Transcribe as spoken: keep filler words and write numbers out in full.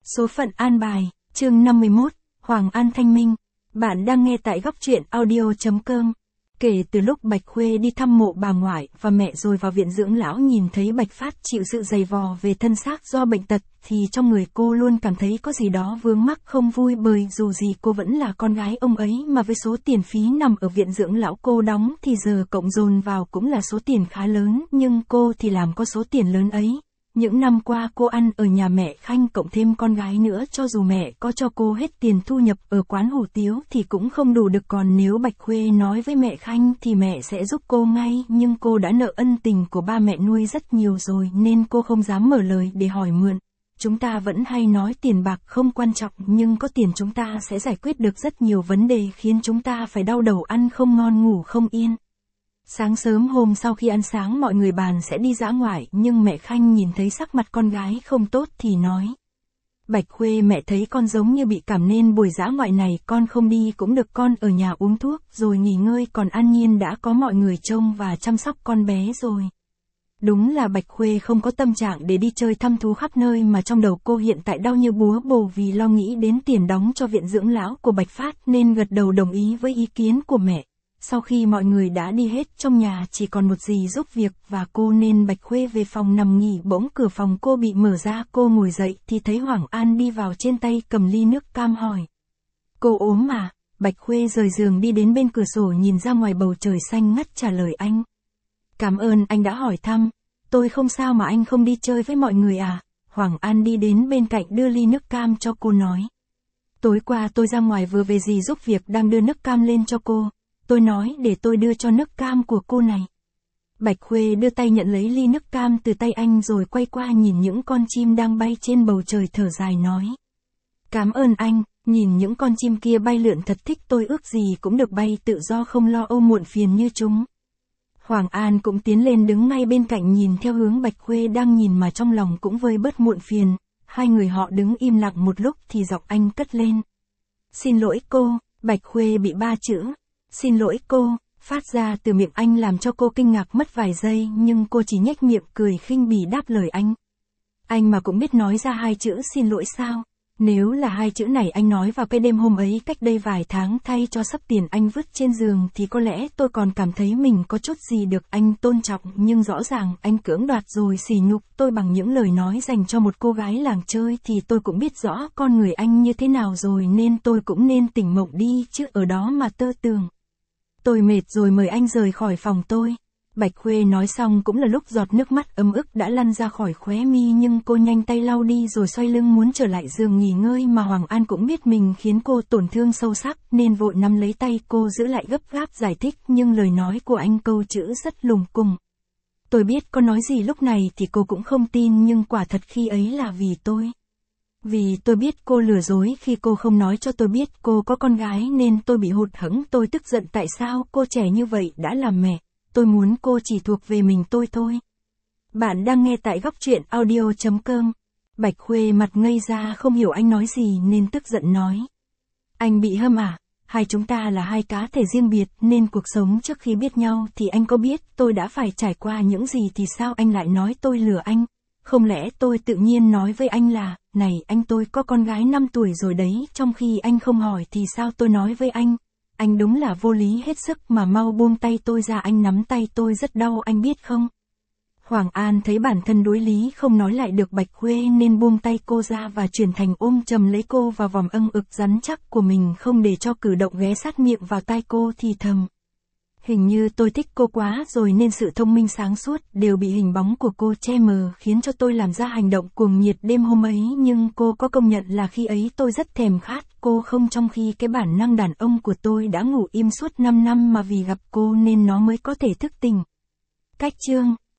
Số phận an bài, chương năm mươi mốt, Hoàng An Thanh Minh. Bạn đang nghe tại góc truyện audio chấm com. Kể từ lúc Bạch Khuê đi thăm mộ bà ngoại và mẹ rồi vào viện dưỡng lão nhìn thấy Bạch Phát chịu sự dày vò về thân xác do bệnh tật, thì trong người cô luôn cảm thấy có gì đó vướng mắc không vui, bởi dù gì cô vẫn là con gái ông ấy, mà với số tiền phí nằm ở viện dưỡng lão cô đóng thì giờ cộng dồn vào cũng là số tiền khá lớn, nhưng cô thì làm có số tiền lớn ấy. Những năm qua cô ăn ở nhà mẹ Khanh cộng thêm con gái nữa, cho dù mẹ có cho cô hết tiền thu nhập ở quán hủ tiếu thì cũng không đủ được, còn nếu Bạch Khuê nói với mẹ Khanh thì mẹ sẽ giúp cô ngay, nhưng cô đã nợ ân tình của ba mẹ nuôi rất nhiều rồi nên cô không dám mở lời để hỏi mượn. Chúng ta vẫn hay nói tiền bạc không quan trọng, nhưng có tiền chúng ta sẽ giải quyết được rất nhiều vấn đề khiến chúng ta phải đau đầu, ăn không ngon ngủ không yên. Sáng sớm hôm sau khi ăn sáng mọi người bàn sẽ đi dã ngoại, nhưng mẹ Khanh nhìn thấy sắc mặt con gái không tốt thì nói: Bạch Khuê, mẹ thấy con giống như bị cảm nên buổi dã ngoại này con không đi cũng được, con ở nhà uống thuốc rồi nghỉ ngơi, còn An Nhiên đã có mọi người trông và chăm sóc con bé rồi. Đúng là Bạch Khuê không có tâm trạng để đi chơi thăm thú khắp nơi, mà trong đầu cô hiện tại đau như búa bổ vì lo nghĩ đến tiền đóng cho viện dưỡng lão của Bạch Phát, nên gật đầu đồng ý với ý kiến của mẹ. Sau khi mọi người đã đi hết, trong nhà chỉ còn một dì giúp việc và cô, nên Bạch Khuê về phòng nằm nghỉ. Bỗng cửa phòng cô bị mở ra, cô ngồi dậy thì thấy Hoàng An đi vào, trên tay cầm ly nước cam hỏi: Cô ốm mà? Bạch Khuê rời giường đi đến bên cửa sổ nhìn ra ngoài bầu trời xanh ngắt, trả lời anh: Cảm ơn anh đã hỏi thăm, tôi không sao mà. Anh không đi chơi với mọi người à? Hoàng An đi đến bên cạnh đưa ly nước cam cho cô nói: Tối qua tôi ra ngoài vừa về, dì giúp việc đang đưa nước cam lên cho cô. Tôi nói để tôi đưa cho nước cam của cô này. Bạch Khuê đưa tay nhận lấy ly nước cam từ tay anh rồi quay qua nhìn những con chim đang bay trên bầu trời, thở dài nói: Cảm ơn anh, nhìn những con chim kia bay lượn thật thích, tôi ước gì cũng được bay tự do không lo âu muộn phiền như chúng. Hoàng An cũng tiến lên đứng ngay bên cạnh nhìn theo hướng Bạch Khuê đang nhìn mà trong lòng cũng vơi bớt muộn phiền. Hai người họ đứng im lặng một lúc thì giọng anh cất lên: Xin lỗi cô. Bạch Khuê bị ba chữ "Xin lỗi cô" phát ra từ miệng anh làm cho cô kinh ngạc mất vài giây, nhưng cô chỉ nhếch miệng cười khinh bỉ đáp lời anh: Anh mà cũng biết nói ra hai chữ xin lỗi sao? Nếu là hai chữ này anh nói vào cái đêm hôm ấy cách đây vài tháng thay cho sắp tiền anh vứt trên giường thì có lẽ tôi còn cảm thấy mình có chút gì được anh tôn trọng, nhưng rõ ràng anh cưỡng đoạt rồi sỉ nhục tôi bằng những lời nói dành cho một cô gái làng chơi, thì tôi cũng biết rõ con người anh như thế nào rồi, nên tôi cũng nên tỉnh mộng đi chứ ở đó mà tơ tường. Tôi mệt rồi, mời anh rời khỏi phòng tôi. Bạch Khuê nói xong cũng là lúc giọt nước mắt ấm ức đã lăn ra khỏi khóe mi, nhưng cô nhanh tay lau đi rồi xoay lưng muốn trở lại giường nghỉ ngơi, mà Hoàng An cũng biết mình khiến cô tổn thương sâu sắc nên vội nắm lấy tay cô giữ lại, gấp gáp giải thích, nhưng lời nói của anh câu chữ rất lùng cùng. Tôi biết có nói gì lúc này thì cô cũng không tin, nhưng quả thật khi ấy là vì tôi. Vì tôi biết cô lừa dối khi cô không nói cho tôi biết cô có con gái, nên tôi bị hụt hẫng, tôi tức giận tại sao cô trẻ như vậy đã làm mẹ. Tôi muốn cô chỉ thuộc về mình tôi thôi. Bạn đang nghe tại góc truyện audio chấm com. Bạch Khuê mặt ngây ra không hiểu anh nói gì nên tức giận nói: Anh bị hâm à? Hai chúng ta là hai cá thể riêng biệt, nên cuộc sống trước khi biết nhau thì anh có biết tôi đã phải trải qua những gì thì sao anh lại nói tôi lừa anh? Không lẽ tôi tự nhiên nói với anh là, này anh tôi có con gái năm tuổi rồi đấy, trong khi anh không hỏi thì sao tôi nói với anh? Anh đúng là vô lý hết sức, mà mau buông tay tôi ra, anh nắm tay tôi rất đau anh biết không? Hoàng An thấy bản thân đối lý không nói lại được Bạch Khuê nên buông tay cô ra và chuyển thành ôm chầm lấy cô vào vòng âng ực rắn chắc của mình, không để cho cử động ghé sát miệng vào tai cô thì thầm: Hình như tôi thích cô quá rồi, nên sự thông minh sáng suốt đều bị hình bóng của cô che mờ, khiến cho tôi làm ra hành động cuồng nhiệt đêm hôm ấy. Nhưng cô có công nhận là khi ấy tôi rất thèm khát cô không, trong khi cái bản năng đàn ông của tôi đã ngủ im suốt năm năm mà vì gặp cô nên nó mới có thể thức tỉnh. Cách chương